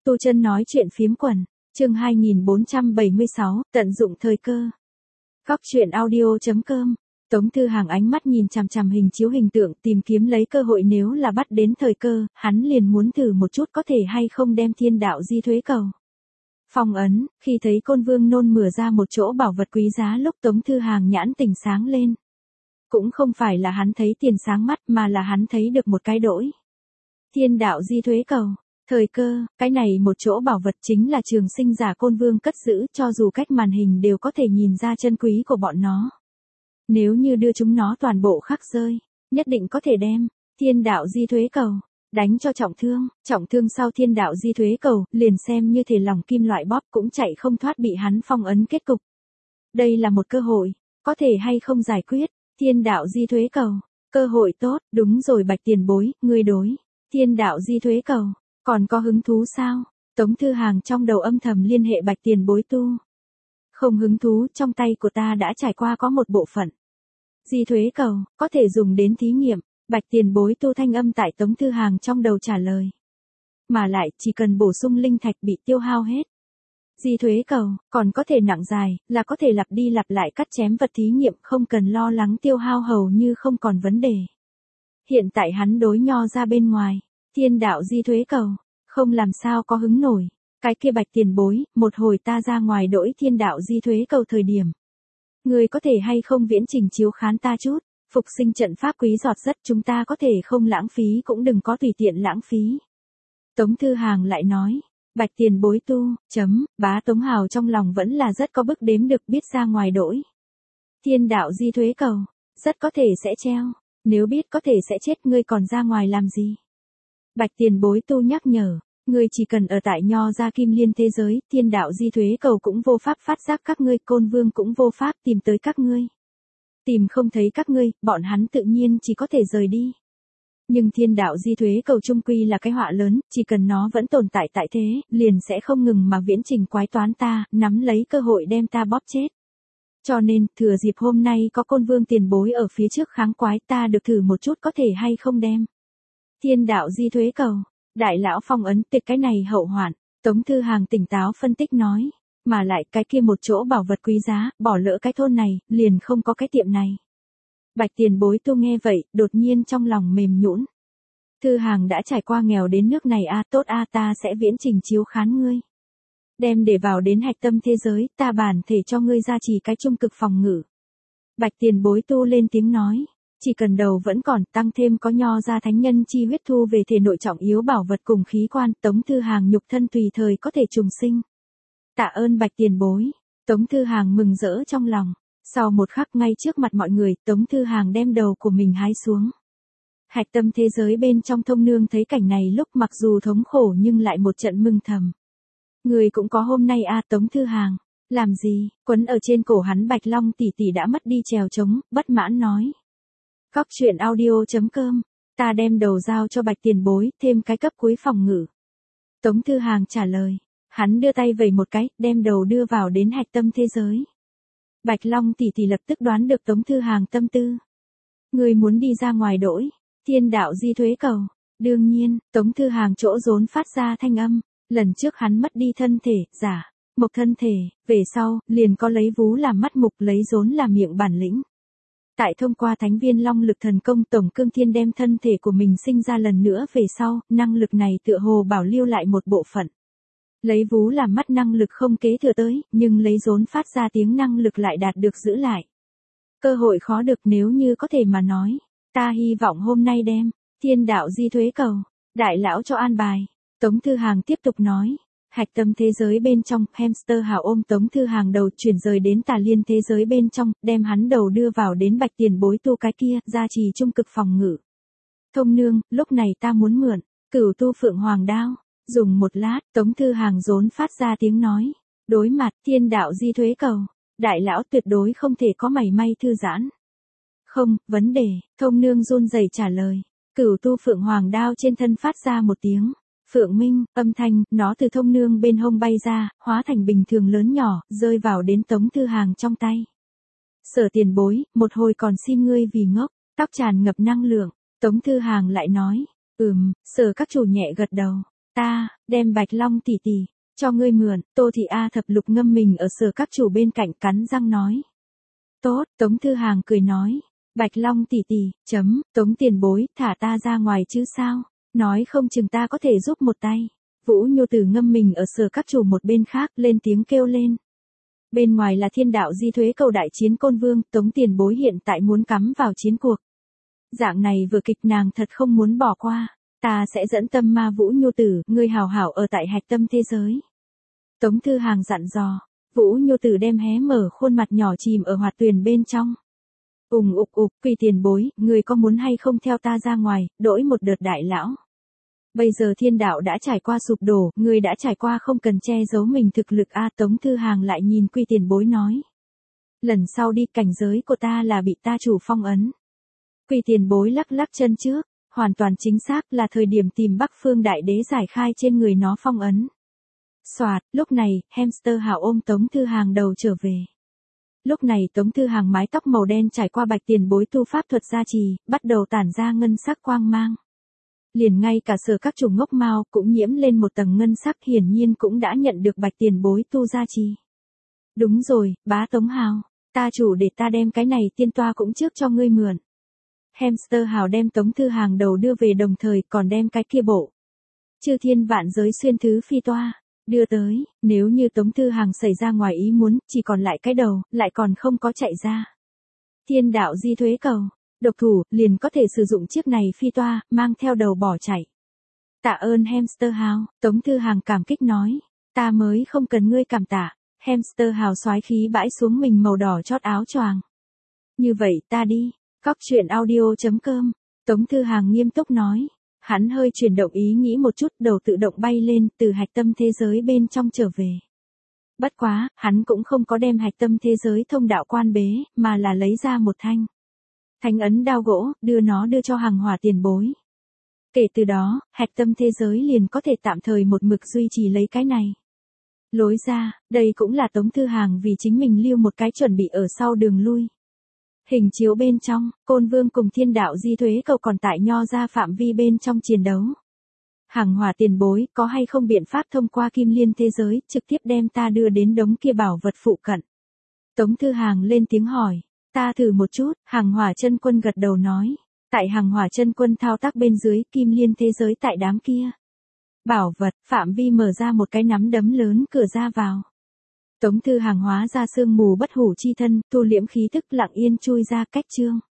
Tu Chân nói chuyện phiếm quần, chương 2476, tận dụng thời cơ. Góc chuyện audio.com. Tống Thư Hàng ánh mắt nhìn chằm chằm hình chiếu hình tượng tìm kiếm lấy cơ hội, nếu là bắt đến thời cơ, hắn liền muốn thử một chút có thể hay không đem Thiên Đạo Di Thuế Cầu phong ấn. Khi thấy Côn Vương nôn mửa ra một chỗ bảo vật quý giá lúc Tống Thư Hàng nhãn tỉnh sáng lên. Cũng không phải là hắn thấy tiền sáng mắt mà là hắn thấy được một cái đỗi. Thiên Đạo Di Thuế Cầu. Thời cơ, cái này một chỗ bảo vật chính là Trường Sinh Giả Côn Vương cất giữ, cho dù cách màn hình đều có thể nhìn ra chân quý của bọn nó. Nếu như đưa chúng nó toàn bộ khắc rơi, nhất định có thể đem Thiên Đạo Di Thuế Cầu đánh cho trọng thương sau Thiên Đạo Di Thuế Cầu, liền xem như thể lòng kim loại bóp cũng chạy không thoát bị hắn phong ấn kết cục. Đây là một cơ hội, có thể hay không giải quyết Thiên Đạo Di Thuế Cầu, cơ hội tốt. Đúng rồi Bạch Tiền Bối, ngươi đối Thiên Đạo Di Thuế Cầu còn có hứng thú sao? Tống Thư Hàng trong đầu âm thầm liên hệ Bạch Tiền Bối tu. Không hứng thú, trong tay của ta đã trải qua có một bộ phận Di Thuế Cầu, có thể dùng đến thí nghiệm. Bạch Tiền Bối tu thanh âm tại Tống Thư Hàng trong đầu trả lời. Mà lại, chỉ cần bổ sung linh thạch bị tiêu hao hết. Di Thuế Cầu, còn có thể nặng dài, là có thể lặp đi lặp lại cắt chém vật thí nghiệm, không cần lo lắng tiêu hao hầu như không còn vấn đề. Hiện tại hắn đối nho ra bên ngoài. Thiên Đạo Di Thuế Cầu, không làm sao có hứng nổi. Cái kia Bạch Tiền Bối, một hồi ta ra ngoài đổi Thiên Đạo Di Thuế Cầu thời điểm. Người có thể hay không viễn trình chiếu khán ta chút, phục sinh trận pháp quý giọt rất, chúng ta có thể không lãng phí cũng đừng có tùy tiện lãng phí. Tống Thư Hàng lại nói, Bạch Tiền Bối tu, bá Tống Hào trong lòng vẫn là rất có bức đếm được, biết ra ngoài đổi Thiên Đạo Di Thuế Cầu, rất có thể sẽ treo, nếu biết có thể sẽ chết ngươi còn ra ngoài làm gì. Bạch Tiền Bối tu nhắc nhở, ngươi chỉ cần ở tại nho ra Kim Liên thế giới, Thiên Đạo Di Thuế Cầu cũng vô pháp phát giác các ngươi, Côn Vương cũng vô pháp tìm tới các ngươi. Tìm không thấy các ngươi, bọn hắn tự nhiên chỉ có thể rời đi. Nhưng Thiên Đạo Di Thuế Cầu chung quy là cái họa lớn, chỉ cần nó vẫn tồn tại tại thế, liền sẽ không ngừng mà viễn trình quái toán ta, nắm lấy cơ hội đem ta bóp chết. Cho nên, thừa dịp hôm nay có Côn Vương Tiền Bối ở phía trước kháng quái, ta được thử một chút có thể hay không đem Thiên Đạo Di Thuế Cầu đại lão phong ấn tịch cái này hậu hoạn. Tống Thư Hàng tỉnh táo phân tích nói, mà lại cái kia một chỗ bảo vật quý giá, bỏ lỡ cái thôn này, liền không có cái tiệm này. Bạch Tiền Bối tu nghe vậy, đột nhiên trong lòng mềm nhũn. Thư Hàng đã trải qua nghèo đến nước này tốt ta sẽ viễn trình chiếu khán ngươi. Đem để vào đến hạch tâm thế giới, ta bản thể cho ngươi gia trì cái trung cực phòng ngự. Bạch Tiền Bối tu lên tiếng nói. Chỉ cần đầu vẫn còn, tăng thêm có nho ra thánh nhân chi huyết thu về thể nội trọng yếu bảo vật cùng khí quan, Tống Thư Hàng nhục thân tùy thời có thể trùng sinh. Tạ ơn Bạch Tiền Bối. Tống Thư Hàng mừng rỡ trong lòng. Sau một khắc ngay trước mặt mọi người, Tống Thư Hàng đem đầu của mình hái xuống. Hạch tâm thế giới bên trong Thông Nương thấy cảnh này lúc mặc dù thống khổ nhưng lại một trận mừng thầm. Người cũng có hôm nay Tống Thư Hàng. Làm gì? Quấn ở trên cổ hắn Bạch Long tỷ tỷ đã mất đi chèo trống, bất mãn nói. Góc chuyện audio.com, ta đem đầu giao cho Bạch Tiền Bối, thêm cái cấp cuối phòng ngự. Tống Thư Hàng trả lời, hắn đưa tay vẩy một cái, đem đầu đưa vào đến hạch tâm thế giới. Bạch Long tỷ tỷ lập tức đoán được Tống Thư Hàng tâm tư. Người muốn đi ra ngoài đổi Thiên Đạo Di Thuế Cầu. Đương nhiên, Tống Thư Hàng chỗ rốn phát ra thanh âm, lần trước hắn mất đi thân thể, giả, mộc thân thể, về sau, liền có lấy vú làm mắt mục, lấy rốn làm miệng bản lĩnh. Tại thông qua Thánh Viên Long Lực thần công Tổng Cương Thiên đem thân thể của mình sinh ra lần nữa về sau, năng lực này tựa hồ bảo lưu lại một bộ phận. Lấy vú làm mắt năng lực không kế thừa tới, nhưng lấy rốn phát ra tiếng năng lực lại đạt được giữ lại. Cơ hội khó được, nếu như có thể mà nói, ta hy vọng hôm nay đem Thiên Đạo Di Thuế Cầu đại lão cho an bài. Tống Thư Hàng tiếp tục nói. Hạch tâm thế giới bên trong, hamster hào ôm Tống Thư Hàng đầu chuyển rời đến Tà Liên thế giới bên trong, đem hắn đầu đưa vào đến Bạch Tiền Bối tu cái kia, gia trì trung cực phòng ngự. Thông Nương, lúc này ta muốn mượn Cửu Tu Phượng Hoàng đao. Dùng một lát, Tống Thư Hàng rốn phát ra tiếng nói. Đối mặt Thiên Đạo Di Thuế Cầu, đại lão tuyệt đối không thể có mảy may thư giãn. Không, vấn đề, Thông Nương run rẩy trả lời. Cửu Tu Phượng Hoàng đao trên thân phát ra một tiếng Phượng Minh, âm thanh, nó từ Thông Nương bên hông bay ra, hóa thành bình thường lớn nhỏ, rơi vào đến Tống Thư Hàng trong tay. Sở Tiền Bối, một hồi còn xin ngươi vì ngốc, tóc tràn ngập năng lượng. Tống Thư Hàng lại nói, Sở các chủ nhẹ gật đầu. Ta, đem Bạch Long tỷ tỷ, cho ngươi mượn, Tô Thị A Thập Lục ngâm mình ở Sở Các Chủ bên cạnh cắn răng nói. Tốt, Tống Thư Hàng cười nói. Bạch Long tỷ tỷ, Tống tiền bối, thả ta ra ngoài chứ sao, nói không chừng ta có thể giúp một tay. Vũ Nhu Tử ngâm mình ở Sở Các Chủ một bên khác lên tiếng kêu lên. Bên ngoài là Thiên Đạo Di Thuế cầu đại chiến Côn Vương, Tống tiền bối hiện tại muốn cắm vào chiến cuộc. Dạng này vừa kịch nàng thật không muốn bỏ qua. Ta sẽ dẫn tâm ma Vũ Nhu Tử, ngươi hào hảo ở tại hạch tâm thế giới. Tống Thư Hàng dặn dò. Vũ Nhu Tử đem hé mở khuôn mặt nhỏ chìm ở hoạt tuyền bên trong. Quy tiền bối, ngươi có muốn hay không theo ta ra ngoài, đổi một đợt đại lão. Bây giờ thiên đạo đã trải qua sụp đổ, ngươi đã trải qua không cần che giấu mình thực lực a. Tống Thư Hàng lại nhìn Quy tiền bối nói. Lần sau đi, cảnh giới của ta là bị ta chủ phong ấn. Quy tiền bối lắc lắc chân trước, hoàn toàn chính xác là thời điểm tìm Bắc Phương Đại Đế giải khai trên người nó phong ấn. Soạt, lúc này, hamster hào ôm Tống Thư Hàng đầu trở về. Lúc này Tống Thư Hàng mái tóc màu đen trải qua Bạch tiền bối tu pháp thuật gia trì, bắt đầu tản ra ngân sắc quang mang. Liền ngay cả Sở Các Chủ ngốc mao cũng nhiễm lên một tầng ngân sắc, hiển nhiên cũng đã nhận được Bạch tiền bối tu gia trì. Đúng rồi, bá Tống Hào, ta chủ để ta đem cái này tiên toa cũng trước cho ngươi mượn. Hamster hào đem Tống Thư Hàng đầu đưa về, đồng thời còn đem cái kia bộ chư thiên vạn giới xuyên thứ phi toa đưa tới. Nếu như Tống Thư Hàng xảy ra ngoài ý muốn, chỉ còn lại cái đầu, lại còn không có chạy ra Thiên Đạo Di Thuế cầu, độc thủ liền có thể sử dụng chiếc này phi toa, mang theo đầu bỏ chạy. Tạ ơn Hamster hào, Tống Thư Hàng cảm kích nói. Ta mới không cần ngươi cảm tạ. Hamster hào soái khí bãi xuống mình màu đỏ chót áo choàng. Như vậy ta đi. Cóc truyện audio.com. Tống Thư Hàng nghiêm túc nói. Hắn hơi chuyển động ý nghĩ một chút, đầu tự động bay lên, từ hạch tâm thế giới bên trong trở về. Bất quá, hắn cũng không có đem hạch tâm thế giới thông đạo quan bế, mà là lấy ra một thanh thánh ấn đao gỗ, đưa cho Hằng Hỏa tiền bối. Kể từ đó, hạch tâm thế giới liền có thể tạm thời một mực duy trì lấy cái này lối ra. Đây cũng là Tống Thư Hàng vì chính mình lưu một cái chuẩn bị ở sau đường lui. Hình chiếu bên trong, Côn Vương cùng Thiên Đạo Di Thuế cầu còn tại nho ra phạm vi bên trong chiến đấu. Hằng Hỏa tiền bối, có hay không biện pháp thông qua Kim Liên thế giới, trực tiếp đem ta đưa đến đống kia bảo vật phụ cận? Tống Thư Hàng lên tiếng hỏi. Ta thử một chút, Hằng Hỏa chân quân gật đầu nói. Tại Hằng Hỏa chân quân thao tác bên dưới, Kim Liên thế giới tại đám kia bảo vật, phạm vi mở ra một cái nắm đấm lớn cửa ra vào. Tống Thư Hàng hóa ra sương mù bất hủ chi thân, thu liễm khí tức lặng yên chui ra cách chương.